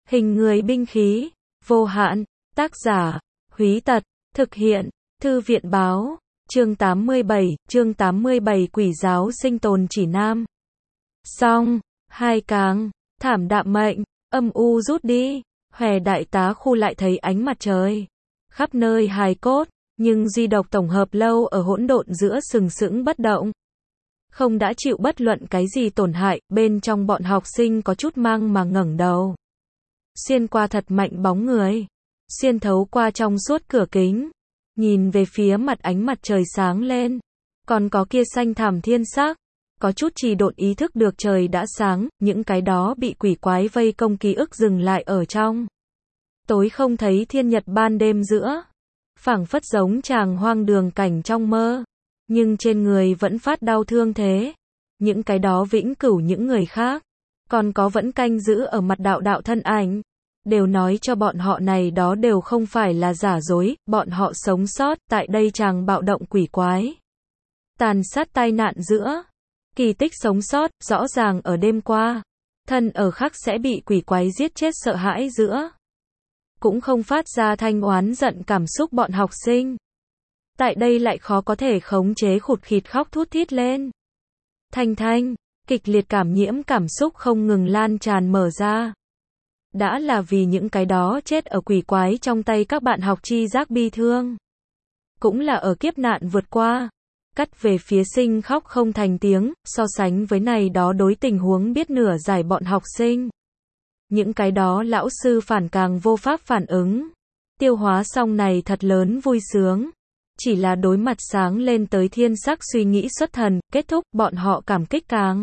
Hình người binh khí, vô hạn, tác giả, Húy Tật, thực hiện, Thư viện báo, chương 87 Quỷ giáo sinh tồn chỉ nam. Xong, hai càng, thảm đạm mệnh, âm u rút đi, Hòe đại tá khu lại thấy ánh mặt trời. Khắp nơi hài cốt, nhưng di độc tổng hợp lâu ở hỗn độn giữa sừng sững bất động. Không đã chịu bất luận cái gì tổn hại, bên trong bọn học sinh có chút mang mà ngẩng đầu. Xuyên qua thật mạnh bóng người. Xuyên thấu qua trong suốt cửa kính. Nhìn về phía mặt ánh mặt trời sáng lên. Còn có kia xanh thẳm thiên sắc. Có chút trì độn ý thức được trời đã sáng, những cái đó bị quỷ quái vây công ký ức dừng lại ở trong. Tối không thấy thiên nhật ban đêm giữa. Phảng phất giống chàng hoang đường cảnh trong mơ. Nhưng trên người vẫn phát đau thương thế. Những cái đó vĩnh cửu những người khác. Còn có vẫn canh giữ ở mặt đạo thân ảnh. Đều nói cho bọn họ này đó đều không phải là giả dối, bọn họ sống sót tại đây chàng bạo động quỷ quái. Tàn sát tai nạn giữa. Kỳ tích sống sót, rõ ràng ở đêm qua. Thân ở khắc sẽ bị quỷ quái giết chết sợ hãi giữa. Cũng không phát ra thanh oán giận cảm xúc bọn học sinh. Tại đây lại khó có thể khống chế khụt khịt khóc thút thít lên. Thanh, kịch liệt cảm nhiễm cảm xúc không ngừng lan tràn mở ra. Đã là vì những cái đó chết ở quỷ quái trong tay các bạn học chi giác bi thương. Cũng là ở kiếp nạn vượt qua. Cắt về phía sinh khóc không thành tiếng, so sánh với này đó đối tình huống biết nửa giải bọn học sinh. Những cái đó lão sư phản càng vô pháp phản ứng. Tiêu hóa xong này thật lớn vui sướng. Chỉ là đối mặt sáng lên tới thiên sắc suy nghĩ xuất thần, kết thúc, bọn họ cảm kích càng.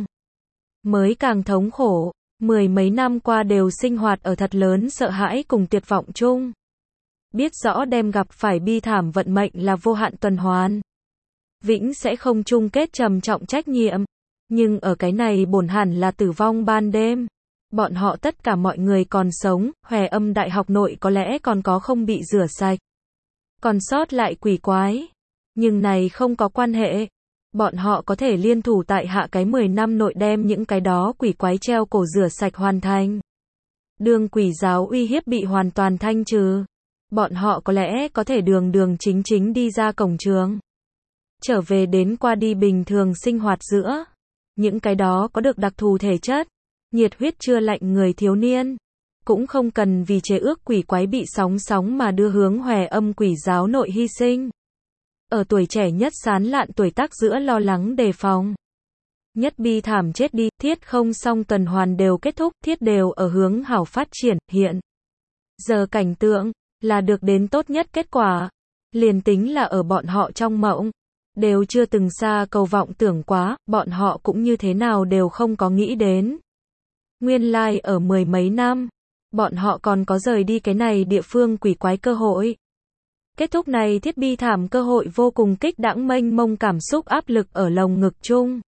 Mới càng thống khổ. Mười mấy năm qua đều sinh hoạt ở thật lớn sợ hãi cùng tuyệt vọng chung. Biết rõ đem gặp phải bi thảm vận mệnh là vô hạn tuần hoàn. Vĩnh sẽ không chung kết trầm trọng trách nhiệm. Nhưng ở cái này bổn hẳn là tử vong ban đêm. Bọn họ tất cả mọi người còn sống, Hòe Âm đại học nội có lẽ còn có không bị rửa sạch. Còn sót lại quỷ quái. Nhưng này không có quan hệ. Bọn họ có thể liên thủ tại hạ cái 10 năm nội đem những cái đó quỷ quái treo cổ rửa sạch hoàn thành. Đường quỷ giáo uy hiếp bị hoàn toàn thanh trừ. Bọn họ có lẽ có thể đường chính đi ra cổng trường. Trở về đến qua đi bình thường sinh hoạt giữa. Những cái đó có được đặc thù thể chất. Nhiệt huyết chưa lạnh người thiếu niên. Cũng không cần vì chế ước quỷ quái bị sóng mà đưa hướng Hòe Âm quỷ giáo nội hy sinh. Ở tuổi trẻ nhất sán lạn tuổi tác giữa lo lắng đề phòng. Nhất bi thảm chết đi, thiết không xong tuần hoàn đều kết thúc, thiết đều ở hướng hảo phát triển, hiện. Giờ cảnh tượng, là được đến tốt nhất kết quả. Liền tính là ở bọn họ trong mộng. Đều chưa từng xa cầu vọng tưởng quá, bọn họ cũng như thế nào đều không có nghĩ đến. Nguyên lai ở mười mấy năm, bọn họ còn có rời đi cái này địa phương quỷ quái cơ hội. Kết thúc này thiết bi thảm cơ hội vô cùng kích đãng mênh mông cảm xúc áp lực ở lồng ngực chung.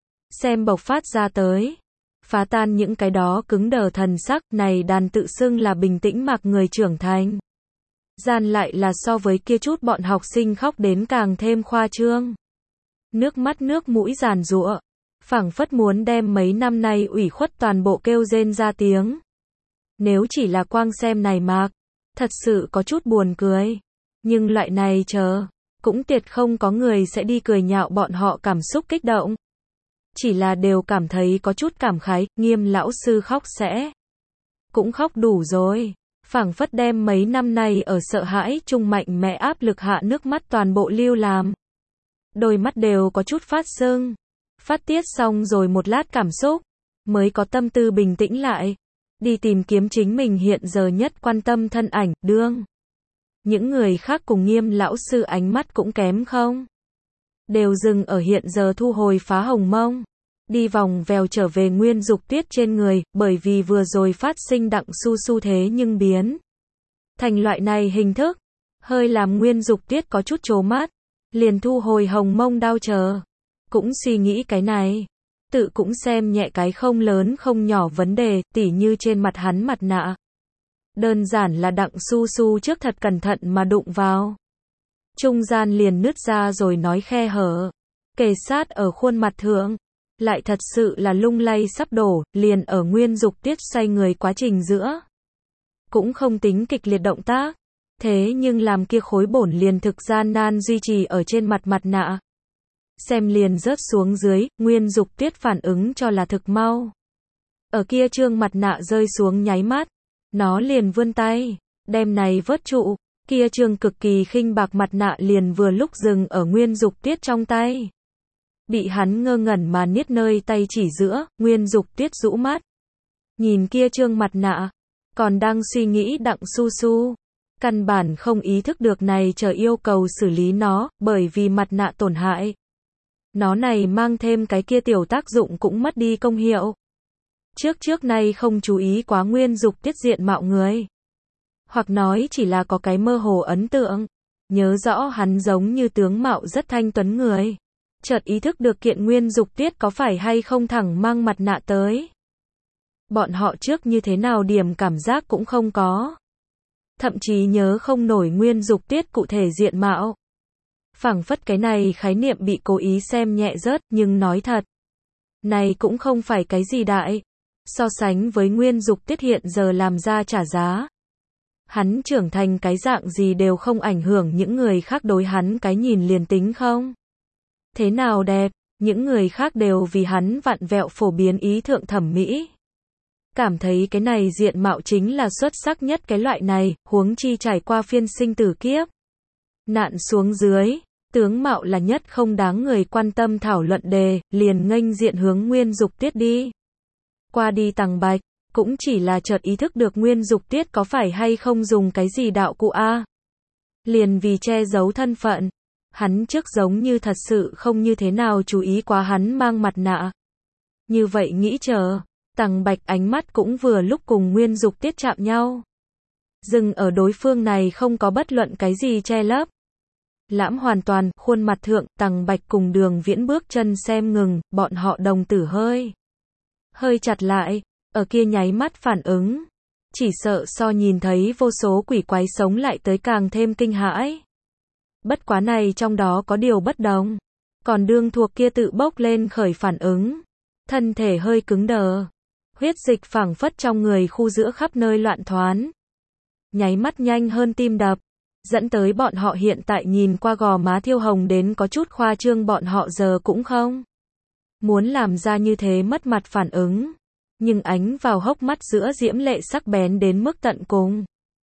Xem bộc phát ra tới. Phá tan những cái đó cứng đờ thần sắc này đàn tự xưng là bình tĩnh mặc người trưởng thành. Gian lại là so với kia chút bọn học sinh khóc đến càng thêm khoa trương. Nước mắt nước mũi giàn giụa. Phảng phất muốn đem mấy năm nay ủy khuất toàn bộ kêu rên ra tiếng. Nếu chỉ là quang xem này mạc. Thật sự có chút buồn cười. Nhưng loại này cũng tuyệt không có người sẽ đi cười nhạo bọn họ cảm xúc kích động. Chỉ là đều cảm thấy có chút cảm khái, Nghiêm lão sư khóc sẽ. Cũng khóc đủ rồi. Phảng phất đem mấy năm nay ở sợ hãi chung mạnh mẽ áp lực hạ nước mắt toàn bộ lưu làm. Đôi mắt đều có chút phát sưng. Phát tiết xong rồi một lát cảm xúc. Mới có tâm tư bình tĩnh lại. Đi tìm kiếm chính mình hiện giờ nhất quan tâm thân ảnh, đương. Những người khác cùng Nghiêm lão sư ánh mắt cũng kém không? Đều dừng ở hiện giờ thu hồi phá hồng mông. Đi vòng vèo trở về Nguyên Dục Tuyết trên người, bởi vì vừa rồi phát sinh đặng su thế nhưng biến. Thành loại này hình thức. Hơi làm Nguyên Dục Tuyết có chút trố mắt. Liền thu hồi hồng mông đau chờ. Cũng suy nghĩ cái này. Tự cũng xem nhẹ cái không lớn không nhỏ vấn đề, tỉ như trên mặt hắn mặt nạ. Đơn giản là đặng su trước thật cẩn thận mà đụng vào. Trung gian liền nứt ra rồi nói khe hở. Kề sát ở khuôn mặt thượng. Lại thật sự là lung lay sắp đổ, liền ở Nguyên Dục Tuyết xoay người quá trình giữa. cũng không tính kịch liệt động tác. Thế nhưng làm kia khối bổn liền thực gian nan duy trì ở trên mặt mặt nạ. Xem liền rớt xuống dưới, Nguyên Dục Tuyết phản ứng cho là thực mau. Ở kia trương mặt nạ rơi xuống nháy mắt, nó liền vươn tay, đem này vớt trụ, kia trương cực kỳ khinh bạc mặt nạ liền vừa lúc dừng ở Nguyên Dục Tuyết trong tay. Bị hắn ngơ ngẩn mà niết nơi tay chỉ giữa, Nguyên Dục Tuyết rũ mắt. Nhìn kia trương mặt nạ, còn đang suy nghĩ Đặng Su Su. Căn bản không ý thức được này chờ yêu cầu xử lý nó, bởi vì mặt nạ tổn hại. Nó này mang thêm cái kia tiểu tác dụng cũng mất đi công hiệu. Trước nay không chú ý quá Nguyên Dục Tuyết diện mạo người. Hoặc nói chỉ là có cái mơ hồ ấn tượng. Nhớ rõ hắn giống như tướng mạo rất thanh tuấn người. Chợt ý thức được kiện Nguyên Dục Tuyết có phải hay không thẳng mang mặt nạ tới. Bọn họ trước như thế nào điểm cảm giác cũng không có. Thậm chí nhớ không nổi Nguyên Dục Tuyết cụ thể diện mạo. Phảng phất cái này khái niệm bị cố ý xem nhẹ rớt, nhưng nói thật. Này cũng không phải cái gì đại. So sánh với Nguyên Dục Tuyết hiện giờ làm ra trả giá. Hắn trưởng thành cái dạng gì đều không ảnh hưởng những người khác đối hắn cái nhìn liền tính không. Thế nào đẹp, những người khác đều vì hắn vặn vẹo phổ biến ý thượng thẩm mỹ. Cảm thấy cái này diện mạo chính là xuất sắc nhất cái loại này, huống chi trải qua phiên sinh tử kiếp. Nạn xuống dưới, tướng mạo là nhất không đáng người quan tâm thảo luận đề, liền nghênh diện hướng Nguyên Dục Tuyết đi. Qua đi Tằng Bạch, cũng chỉ là chợt ý thức được Nguyên Dục Tuyết có phải hay không dùng cái gì đạo cụ a. Liền vì che giấu thân phận, hắn trước giống như thật sự không như thế nào chú ý quá hắn mang mặt nạ. Như vậy nghĩ chờ, Tằng Bạch ánh mắt cũng vừa lúc cùng Nguyên Dục Tuyết chạm nhau. Dừng ở đối phương này không có bất luận cái gì che lấp. Lãm hoàn toàn, khuôn mặt thượng, Tằng Bạch cùng Đường Viễn bước chân xem ngừng, bọn họ đồng tử hơi chặt lại, ở kia nháy mắt phản ứng. Chỉ sợ so nhìn thấy vô số quỷ quái sống lại tới càng thêm kinh hãi. Bất quá này trong đó có điều bất đồng. Còn Đương Thuộc kia tự bốc lên khởi phản ứng. Thân thể hơi cứng đờ. Huyết dịch phảng phất trong người khu giữa khắp nơi loạn thoán. Nháy mắt nhanh hơn tim đập. Dẫn tới bọn họ hiện tại nhìn qua gò má thiêu hồng đến có chút khoa trương, bọn họ giờ cũng không muốn làm ra như thế mất mặt phản ứng. Nhưng ánh vào hốc mắt giữa diễm lệ sắc bén đến mức tận cùng.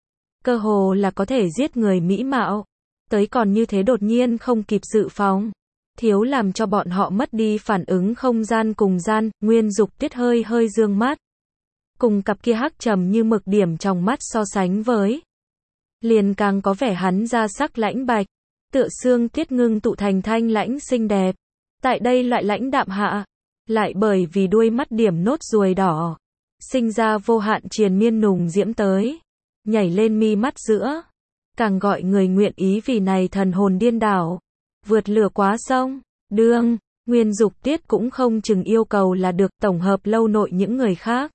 Cơ hồ là có thể giết người mỹ mạo. Tới còn như thế đột nhiên không kịp dự phòng. Thiếu làm cho bọn họ mất đi phản ứng không gian cùng gian. Nguyên Dục Tuyết hơi dương mắt. Cùng cặp kia hắc trầm như mực điểm trong mắt so sánh với. Liền càng có vẻ hắn ra sắc lãnh bạch. Tựa xương tiết ngưng tụ thành thanh lãnh xinh đẹp. Tại đây loại lãnh đạm hạ. Lại bởi vì đuôi mắt điểm nốt ruồi đỏ. Sinh ra vô hạn triền miên nùng diễm tới. Nhảy lên mi mắt giữa. Càng gọi người nguyện ý vì này thần hồn điên đảo. Vượt lửa quá sông. Đương, Nguyên Dục Tuyết cũng không chừng yêu cầu là được tổng hợp lâu nội những người khác.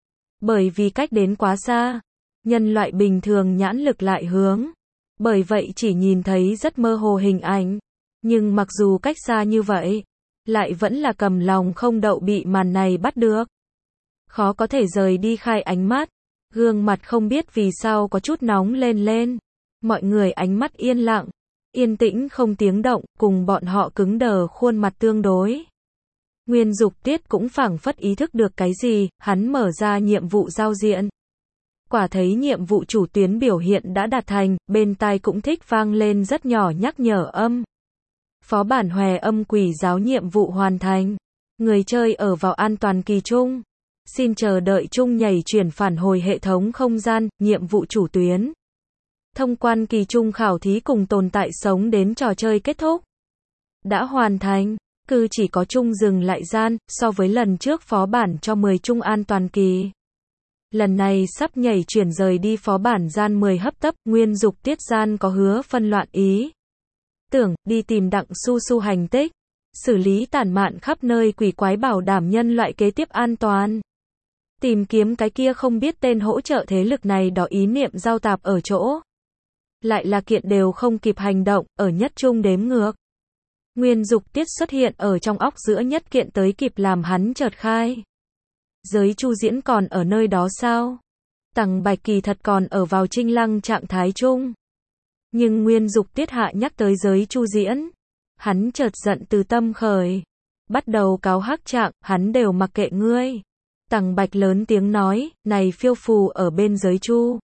Bởi vì cách đến quá xa. Nhân loại bình thường nhãn lực lại hướng. Bởi vậy chỉ nhìn thấy rất mơ hồ hình ảnh. Nhưng mặc dù cách xa như vậy. Lại vẫn là cầm lòng không đậu bị màn này bắt được. Khó có thể rời đi khai ánh mắt. Gương mặt không biết vì sao có chút nóng lên. Mọi người ánh mắt yên lặng. Yên tĩnh không tiếng động, cùng bọn họ cứng đờ khuôn mặt tương đối. Nguyên Dục Tuyết cũng phảng phất ý thức được cái gì, hắn mở ra nhiệm vụ giao diện. Quả thấy nhiệm vụ chủ tuyến biểu hiện đã đạt thành, bên tai cũng thích vang lên rất nhỏ nhắc nhở âm. Phó bản Hòe Âm Quỷ Giáo nhiệm vụ hoàn thành. Người chơi ở vào an toàn kỳ trung. Xin chờ đợi chung nhảy chuyển phản hồi hệ thống không gian, nhiệm vụ chủ tuyến. Thông quan kỳ trung khảo thí cùng tồn tại sống đến trò chơi kết thúc. Đã hoàn thành, cứ chỉ có chung dừng lại gian, so với lần trước phó bản cho 10 chung an toàn kỳ. Lần này sắp nhảy chuyển rời đi phó bản gian 10 hấp tấp, Nguyên Dục Tuyết gian có hứa phân loạn ý. Tưởng, đi tìm Đặng Su Su hành tích. Xử lý tản mạn khắp nơi quỷ quái bảo đảm nhân loại kế tiếp an toàn. Tìm kiếm cái kia không biết tên hỗ trợ thế lực này đó ý niệm giao tạp ở chỗ. Lại là kiện đều không kịp hành động, ở nhất trung đếm ngược. Nguyên Dục Tuyết xuất hiện ở trong óc giữa nhất kiện tới kịp làm hắn chợt khai. Giới Chu Diễn còn ở nơi đó sao? Tằng Bạch kỳ thật còn ở vào trinh lăng trạng thái chung. Nhưng Nguyên Dục Tiết hạ nhắc tới giới Chu diễn. Hắn chợt giận từ tâm khởi. Bắt đầu cáo hắc trạng, hắn đều mặc kệ ngươi. Tằng Bạch lớn tiếng nói, này phiêu phù ở bên giới Chu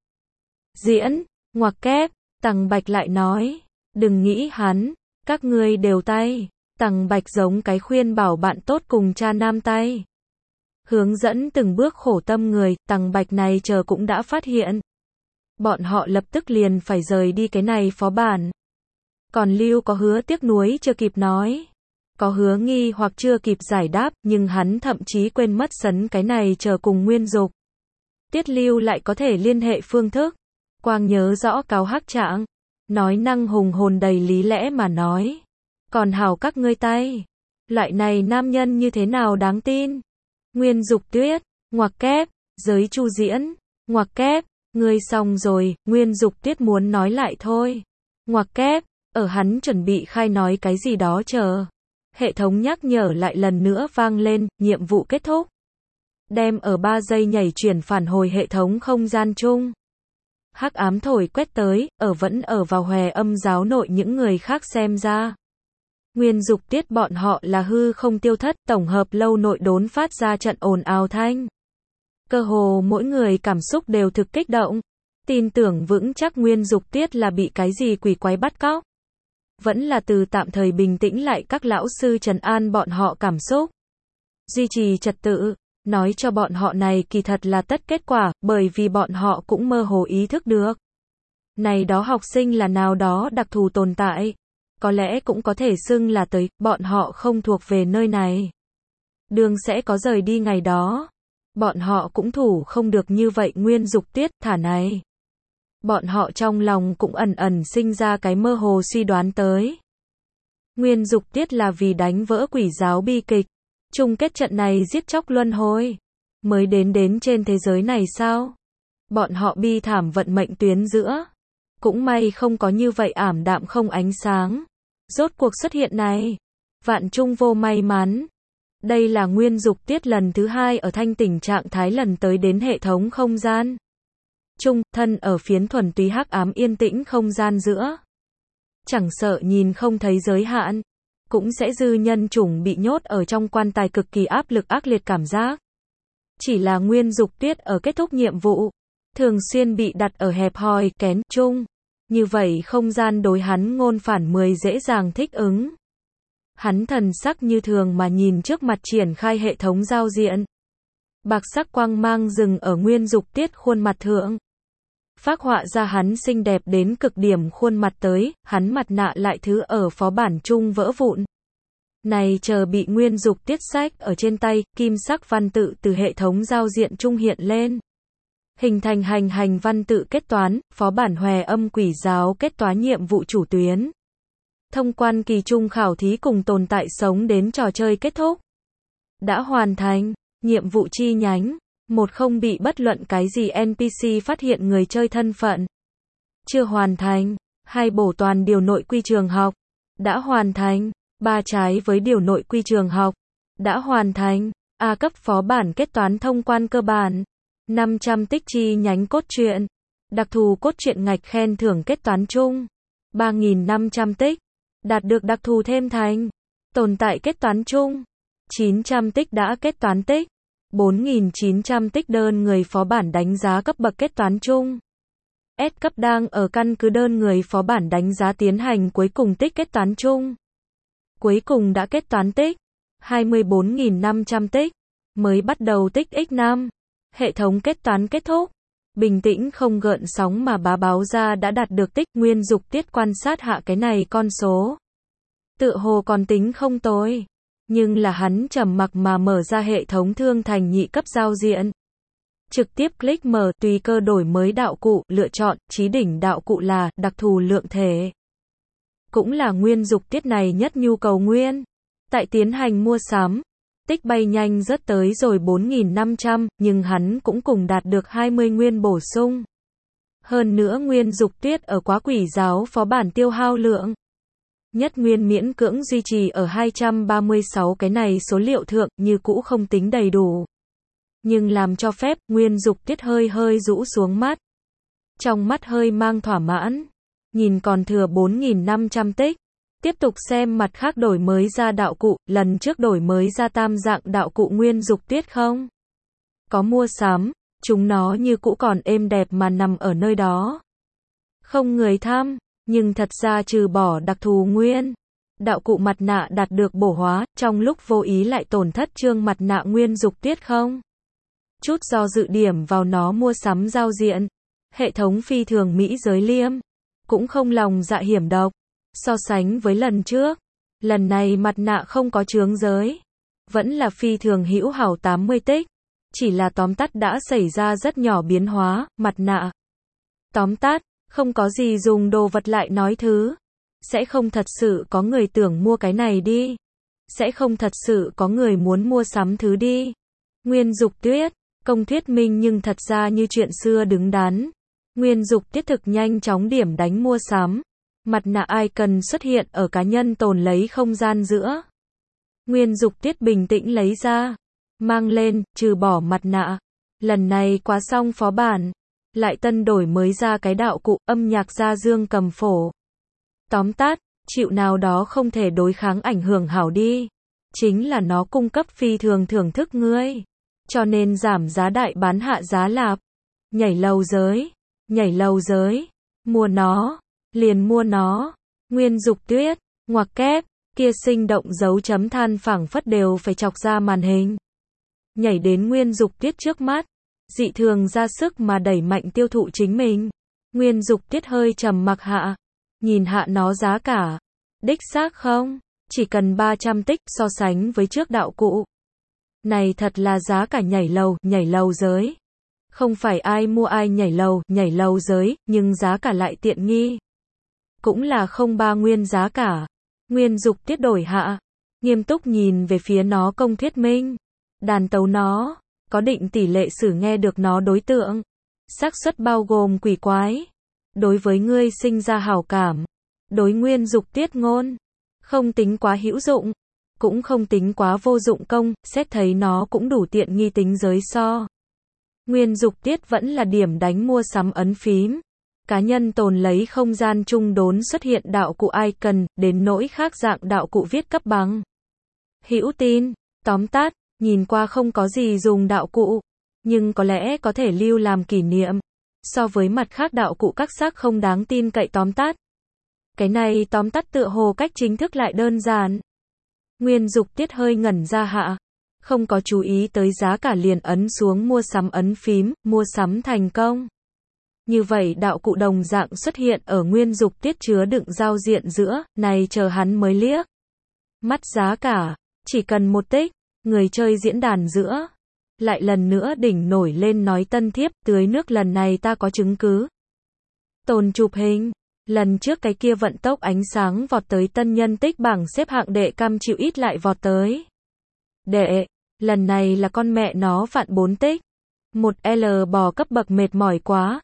diễn, ngoặc kép. Tằng Bạch lại nói, đừng nghĩ hắn, các ngươi đều tay. Tằng Bạch giống cái khuyên bảo bạn tốt cùng cha nam tay. Hướng dẫn từng bước khổ tâm người, Tằng Bạch này chờ cũng đã phát hiện. Bọn họ lập tức liền phải rời đi cái này phó bản. Còn Lưu có hứa tiếc nuối chưa kịp nói. Có hứa nghi hoặc chưa kịp giải đáp, nhưng hắn thậm chí quên mất sấn cái này chờ cùng Nguyên Dục Tiết Lưu lại có thể liên hệ phương thức. Quang nhớ rõ cáo hắc trạng. Nói năng hùng hồn đầy lý lẽ mà nói. Còn hảo các ngươi tay. Loại này nam nhân như thế nào đáng tin. Nguyên Dục Tuyết, ngoặc kép, giới Chu diễn, ngoặc kép, ngươi xong rồi, Nguyên Dục Tuyết muốn nói lại thôi. Ngoặc kép, ở hắn chuẩn bị khai nói cái gì đó chờ. Hệ thống nhắc nhở lại lần nữa vang lên, nhiệm vụ kết thúc. Đem ở 3 giây nhảy chuyển phản hồi hệ thống không gian chung. Hắc ám thổi quét tới, vẫn ở vào hòe âm giáo nội những người khác xem ra. Nguyên Dục Tiết bọn họ là hư không tiêu thất, tổng hợp lâu nội đốn phát ra trận ồn ào thanh. Cơ hồ mỗi người cảm xúc đều thực kích động. Tin tưởng vững chắc Nguyên Dục Tiết là bị cái gì quỷ quái bắt cóc. Vẫn là từ tạm thời bình tĩnh lại các lão sư trấn an bọn họ cảm xúc. Duy trì trật tự, nói cho bọn họ này kỳ thật là tất kết quả, bởi vì bọn họ cũng mơ hồ ý thức được. Này đó học sinh là nào đó đặc thù tồn tại. Có lẽ cũng có thể xưng là tới, bọn họ không thuộc về nơi này. Đường sẽ có rời đi ngày đó. Bọn họ cũng thủ không được như vậy Nguyên Dục Tiết, thả này. Bọn họ trong lòng cũng ẩn ẩn sinh ra cái mơ hồ suy đoán tới. Nguyên Dục Tiết là vì đánh vỡ quỷ giáo bi kịch. Chung kết trận này giết chóc luân hồi. Mới đến trên thế giới này sao? Bọn họ bi thảm vận mệnh tuyến giữa. Cũng may không có như vậy ảm đạm không ánh sáng. Rốt cuộc xuất hiện này. Vạn chung vô may mắn. Đây là Nguyên Dục Tiết lần thứ 2 ở thanh tỉnh trạng thái lần tới đến hệ thống không gian. Trung, thân ở phiến thuần túy hắc ám yên tĩnh không gian giữa. Chẳng sợ nhìn không thấy giới hạn. Cũng sẽ dư nhân chủng bị nhốt ở trong quan tài cực kỳ áp lực ác liệt cảm giác. Chỉ là Nguyên Dục Tiết ở kết thúc nhiệm vụ. Thường xuyên bị đặt ở hẹp hòi, kén, chung. Như vậy không gian đối hắn ngôn phản 10 dễ dàng thích ứng. Hắn thần sắc như thường mà nhìn trước mặt triển khai hệ thống giao diện. Bạc sắc quang mang dừng ở Nguyên Dục Tiết khuôn mặt thượng. Phác họa ra hắn xinh đẹp đến cực điểm khuôn mặt tới, hắn mặt nạ lại thứ ở phó bản chung vỡ vụn. Này chờ bị Nguyên Dục Tiết sách ở trên tay, kim sắc văn tự từ hệ thống giao diện chung hiện lên. Hình thành hành văn tự kết toán, phó bản hòe âm quỷ giáo kết toán nhiệm vụ chủ tuyến. Thông quan kỳ trung khảo thí cùng tồn tại sống đến trò chơi kết thúc. Đã hoàn thành, nhiệm vụ chi nhánh. 1 không bị bất luận cái gì NPC phát hiện người chơi thân phận. Chưa hoàn thành. 2 bổ toàn điều nội quy trường học. Đã hoàn thành. 3 trái với điều nội quy trường học. Đã hoàn thành. A cấp phó bản kết toán thông quan cơ bản. 500 tích chi nhánh cốt truyện. Đặc thù cốt truyện ngạch khen thưởng kết toán chung. 3.500 tích. Đạt được đặc thù thêm thành. Tồn tại kết toán chung. 900 tích đã kết toán tích. 4.900 tích đơn người phó bản đánh giá cấp bậc kết toán chung. S cấp đang ở căn cứ đơn người phó bản đánh giá tiến hành cuối cùng tích kết toán chung. Cuối cùng đã kết toán tích. 24.500 tích. Mới bắt đầu tích x5. Hệ thống kết toán kết thúc. Bình tĩnh không gợn sóng mà báo ra đã đạt được tích. Nguyên Dục Tiết quan sát hạ cái này con số. Tựa hồ còn tính không tồi. Nhưng là hắn trầm mặc mà mở ra hệ thống thương thành nhị cấp giao diện. Trực tiếp click mở tùy cơ đổi mới đạo cụ, lựa chọn, chí đỉnh đạo cụ là, đặc thù lượng thể. Cũng là Nguyên Dục Tiết này nhất nhu cầu nguyên. Tại tiến hành mua sắm. Tích bay nhanh rớt tới rồi 4.500, nhưng hắn cũng cùng đạt được 20 nguyên bổ sung. Hơn nữa Nguyên Dục Tiết ở quá quỷ giáo phó bản tiêu hao lượng. Nhất nguyên miễn cưỡng duy trì ở 236 cái này số liệu thượng, như cũ không tính đầy đủ. Nhưng làm cho phép, Nguyên Dục Tiết hơi hơi rũ xuống mắt. Trong mắt hơi mang thỏa mãn. Nhìn còn thừa 4.500 tích. Tiếp tục xem mặt khác đổi mới ra đạo cụ, lần trước đổi mới ra tam dạng đạo cụ Nguyên Dục Tiết không? Có mua sắm, chúng nó như cũ còn êm đẹp mà nằm ở nơi đó. Không người thăm, nhưng thật ra trừ bỏ đặc thù nguyên. Đạo cụ mặt nạ đạt được bổ hóa, trong lúc vô ý lại tổn thất chương mặt nạ Nguyên Dục Tiết không? Chút do dự điểm vào nó mua sắm giao diện. Hệ thống phi thường mỹ giới liêm. Cũng không lòng dạ hiểm độc. So sánh với lần trước, lần này mặt nạ không có chướng giới. Vẫn là phi thường hữu hảo 80 tích. Chỉ là tóm tắt đã xảy ra rất nhỏ biến hóa, mặt nạ. Tóm tắt, không có gì dùng đồ vật lại nói thứ. Sẽ không thật sự có người tưởng mua cái này đi. Sẽ không thật sự có người muốn mua sắm thứ đi. Nguyên Dục Tuyết, công thuyết minh nhưng thật ra như chuyện xưa đứng đắn. Nguyên Dục Tiết thực nhanh chóng điểm đánh mua sắm. Mặt nạ icon xuất hiện ở cá nhân tồn lấy không gian giữa. Nguyên Dục Tiết bình tĩnh lấy ra. Mang lên, trừ bỏ mặt nạ. Lần này quá xong phó bản. Lại tân đổi mới ra cái đạo cụ âm nhạc gia dương cầm phổ. Tóm tắt, chịu nào đó không thể đối kháng ảnh hưởng hảo đi. Chính là nó cung cấp phi thường thưởng thức ngươi. Cho nên giảm giá đại bán hạ giá lạp. Nhảy lầu giới. Nhảy lầu giới. Mua nó. Liền mua nó. Nguyên Dục Tuyết. Ngoặc kép. Kia sinh động dấu chấm than phẳng phất đều phải chọc ra màn hình. Nhảy đến Nguyên Dục Tiết trước mắt. Dị thường ra sức mà đẩy mạnh tiêu thụ chính mình. Nguyên Dục Tiết hơi trầm mặc hạ. Nhìn hạ nó giá cả. Đích xác không? Chỉ cần 300 tích so sánh với trước đạo cụ. Này thật là giá cả nhảy lầu giới. Không phải ai mua ai nhảy lầu giới, nhưng giá cả lại tiện nghi. Cũng là không ba nguyên giá cả. Nguyên Dục Tiết đổi hạ. Nghiêm túc nhìn về phía nó công thuyết minh. Đàn tấu nó. Có định tỷ lệ xử nghe được nó đối tượng. Xác suất bao gồm quỷ quái. Đối với ngươi sinh ra hảo cảm. Đối Nguyên Dục Tiết ngôn. Không tính quá hữu dụng. Cũng không tính quá vô dụng công, xét thấy nó cũng đủ tiện nghi tính giới so. Nguyên Dục Tiết vẫn là điểm đánh mua sắm ấn phím. Cá nhân tồn lấy không gian chung đốn xuất hiện đạo cụ icon, đến nỗi khác dạng đạo cụ viết cấp bằng. Hữu tin, tóm tắt, nhìn qua không có gì dùng đạo cụ, nhưng có lẽ có thể lưu làm kỷ niệm. So với mặt khác đạo cụ các xác không đáng tin cậy tóm tắt. Cái này tóm tắt tựa hồ cách chính thức lại đơn giản. Nguyên Dục Tiết hơi ngẩn ra hạ. Không có chú ý tới giá cả liền ấn xuống mua sắm ấn phím, mua sắm thành công. Như vậy đạo cụ đồng dạng xuất hiện ở Nguyên Dục Tiết chứa đựng giao diện giữa, này chờ hắn mới liếc. Mắt giá cả, chỉ cần một tích, người chơi diễn đàn giữa. Lại lần nữa đỉnh nổi lên nói tân thiếp, tưới nước lần này ta có chứng cứ. Tồn chụp hình. Lần trước cái kia vận tốc ánh sáng vọt tới tân nhân tích bảng xếp hạng đệ cam chịu ít lại vọt tới. Đệ, lần này là con mẹ nó vạn 4 tích. Một L bò cấp bậc mệt mỏi quá.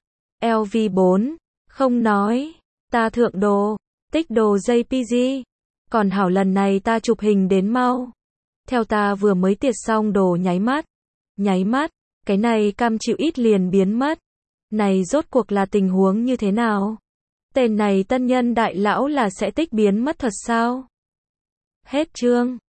LV4, không nói. Ta thượng đồ, tích đồ JPG. Còn hảo lần này ta chụp hình đến mau. Theo ta vừa mới tiệt xong đồ nháy mắt. Nháy mắt, cái này cam chịu ít liền biến mất. Này rốt cuộc là tình huống như thế nào? Tên này tân nhân đại lão là sẽ tích biến mất thật sao? Hết chương.